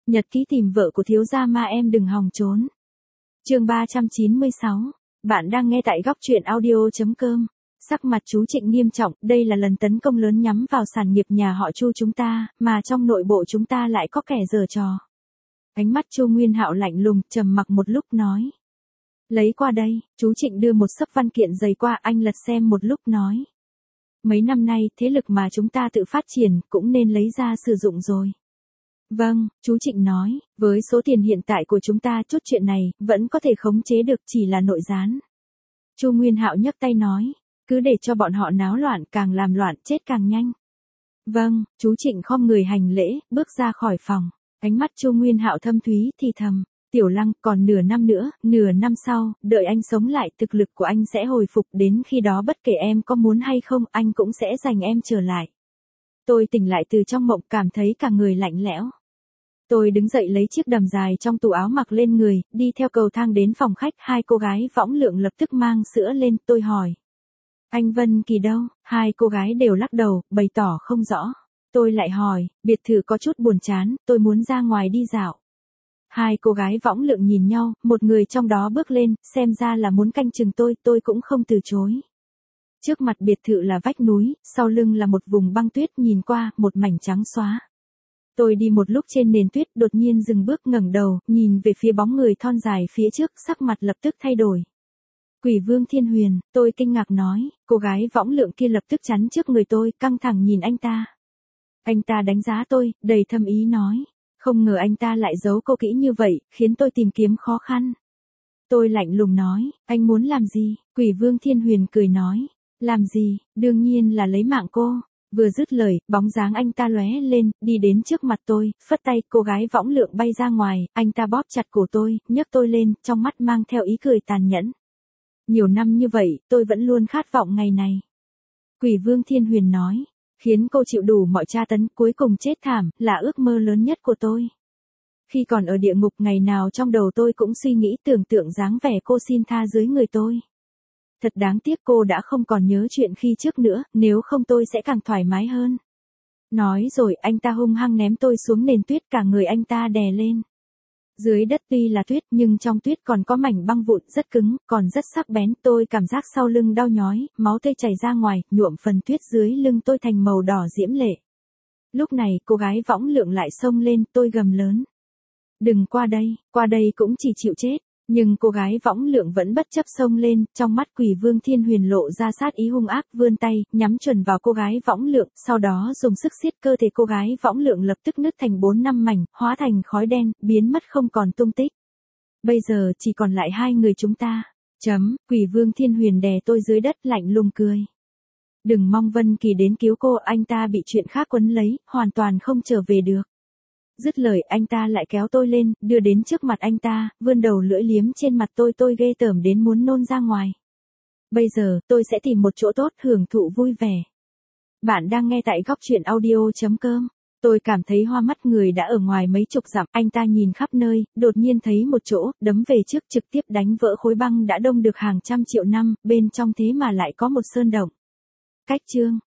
Nhật ký tìm vợ của thiếu gia ma em đừng hòng trốn. Chương 396. Bạn đang nghe tại góc truyện audio.com. Sắc mặt chú Trịnh nghiêm trọng, đây là lần tấn công lớn nhắm vào sản nghiệp nhà họ Chu chúng ta, mà trong nội bộ chúng ta lại có kẻ giở trò. Ánh mắt Chu Nguyên Hạo lạnh lùng, trầm mặc một lúc nói. Lấy qua đây, chú Trịnh đưa một xấp văn kiện dày qua, anh lật xem một lúc nói. Mấy năm nay, thế lực mà chúng ta tự phát triển, cũng nên lấy ra sử dụng rồi. Vâng, chú Trịnh nói, với số tiền hiện tại của chúng ta chút chuyện này, vẫn có thể khống chế được, chỉ là nội gián. Chu Nguyên Hạo nhấc tay nói, cứ để cho bọn họ náo loạn, càng làm loạn, chết càng nhanh. Vâng, chú Trịnh khom người hành lễ, bước ra khỏi phòng. Ánh mắt Chu Nguyên Hạo thâm thúy, thì thầm, Tiểu Lăng, còn nửa năm nữa, nửa năm sau, đợi anh sống lại, thực lực của anh sẽ hồi phục, đến khi đó bất kể em có muốn hay không, anh cũng sẽ giành em trở lại. Tôi tỉnh lại từ trong mộng, cảm thấy cả người lạnh lẽo. Tôi đứng dậy lấy chiếc đầm dài trong tủ áo mặc lên người, đi theo cầu thang đến phòng khách, hai cô gái võng lượng lập tức mang sữa lên, tôi hỏi. Anh Vân Kỳ đâu? Hai cô gái đều lắc đầu, bày tỏ không rõ. Tôi lại hỏi, biệt thự có chút buồn chán, tôi muốn ra ngoài đi dạo. Hai cô gái võng lượng nhìn nhau, một người trong đó bước lên, xem ra là muốn canh chừng tôi cũng không từ chối. Trước mặt biệt thự là vách núi, sau lưng là một vùng băng tuyết, nhìn qua, một mảnh trắng xóa. Tôi đi một lúc trên nền tuyết, đột nhiên dừng bước, ngẩng đầu, nhìn về phía bóng người thon dài phía trước, sắc mặt lập tức thay đổi. Quỷ Vương Thiên Huyền, tôi kinh ngạc nói, cô gái võng lượng kia lập tức chắn trước người tôi, căng thẳng nhìn anh ta. Anh ta đánh giá tôi, đầy thâm ý nói, không ngờ anh ta lại giấu cô kỹ như vậy, khiến tôi tìm kiếm khó khăn. Tôi lạnh lùng nói, anh muốn làm gì? Quỷ Vương Thiên Huyền cười nói, làm gì, đương nhiên là lấy mạng cô. Vừa dứt lời, bóng dáng anh ta lóe lên, đi đến trước mặt tôi, phất tay, cô gái võng lượng bay ra ngoài, anh ta bóp chặt cổ tôi, nhấc tôi lên, trong mắt mang theo ý cười tàn nhẫn. Nhiều năm như vậy, tôi vẫn luôn khát vọng ngày này. Quỷ Vương Thiên Huyền nói, khiến cô chịu đủ mọi tra tấn, cuối cùng chết thảm, là ước mơ lớn nhất của tôi. Khi còn ở địa ngục, ngày nào trong đầu tôi cũng suy nghĩ, tưởng tượng dáng vẻ cô xin tha dưới người tôi. Thật đáng tiếc cô đã không còn nhớ chuyện khi trước nữa, nếu không tôi sẽ càng thoải mái hơn. Nói rồi anh ta hung hăng ném tôi xuống nền tuyết, cả người anh ta đè lên. Dưới đất tuy là tuyết nhưng trong tuyết còn có mảnh băng vụn rất cứng, còn rất sắc bén, tôi cảm giác sau lưng đau nhói, máu tươi chảy ra ngoài, nhuộm phần tuyết dưới lưng tôi thành màu đỏ diễm lệ. Lúc này cô gái võng lượng lại xông lên, tôi gầm lớn. Đừng qua đây cũng chỉ chịu chết. Nhưng cô gái võng lượng vẫn bất chấp xông lên, trong mắt Quỷ Vương Thiên Huyền lộ ra sát ý hung ác, vươn tay, nhắm chuẩn vào cô gái võng lượng, sau đó dùng sức siết cơ thể cô gái võng lượng lập tức nứt thành 4-5 mảnh, hóa thành khói đen, biến mất không còn tung tích. Bây giờ chỉ còn lại hai người chúng ta. Quỷ Vương Thiên Huyền đè tôi dưới đất, lạnh lùng cười. Đừng mong Vân Kỳ đến cứu cô, anh ta bị chuyện khác quấn lấy, hoàn toàn không trở về được. Dứt lời anh ta lại kéo tôi lên, đưa đến trước mặt anh ta, vươn đầu lưỡi liếm trên mặt tôi ghê tởm đến muốn nôn ra ngoài. Bây giờ, tôi sẽ tìm một chỗ tốt, hưởng thụ vui vẻ. Bạn đang nghe tại góc truyện audio.com. Tôi cảm thấy hoa mắt, người đã ở ngoài mấy chục dặm, anh ta nhìn khắp nơi, đột nhiên thấy một chỗ, đấm về trước, trực tiếp đánh vỡ khối băng đã đông được hàng trăm triệu năm, bên trong thế mà lại có một sơn động. Cách chương.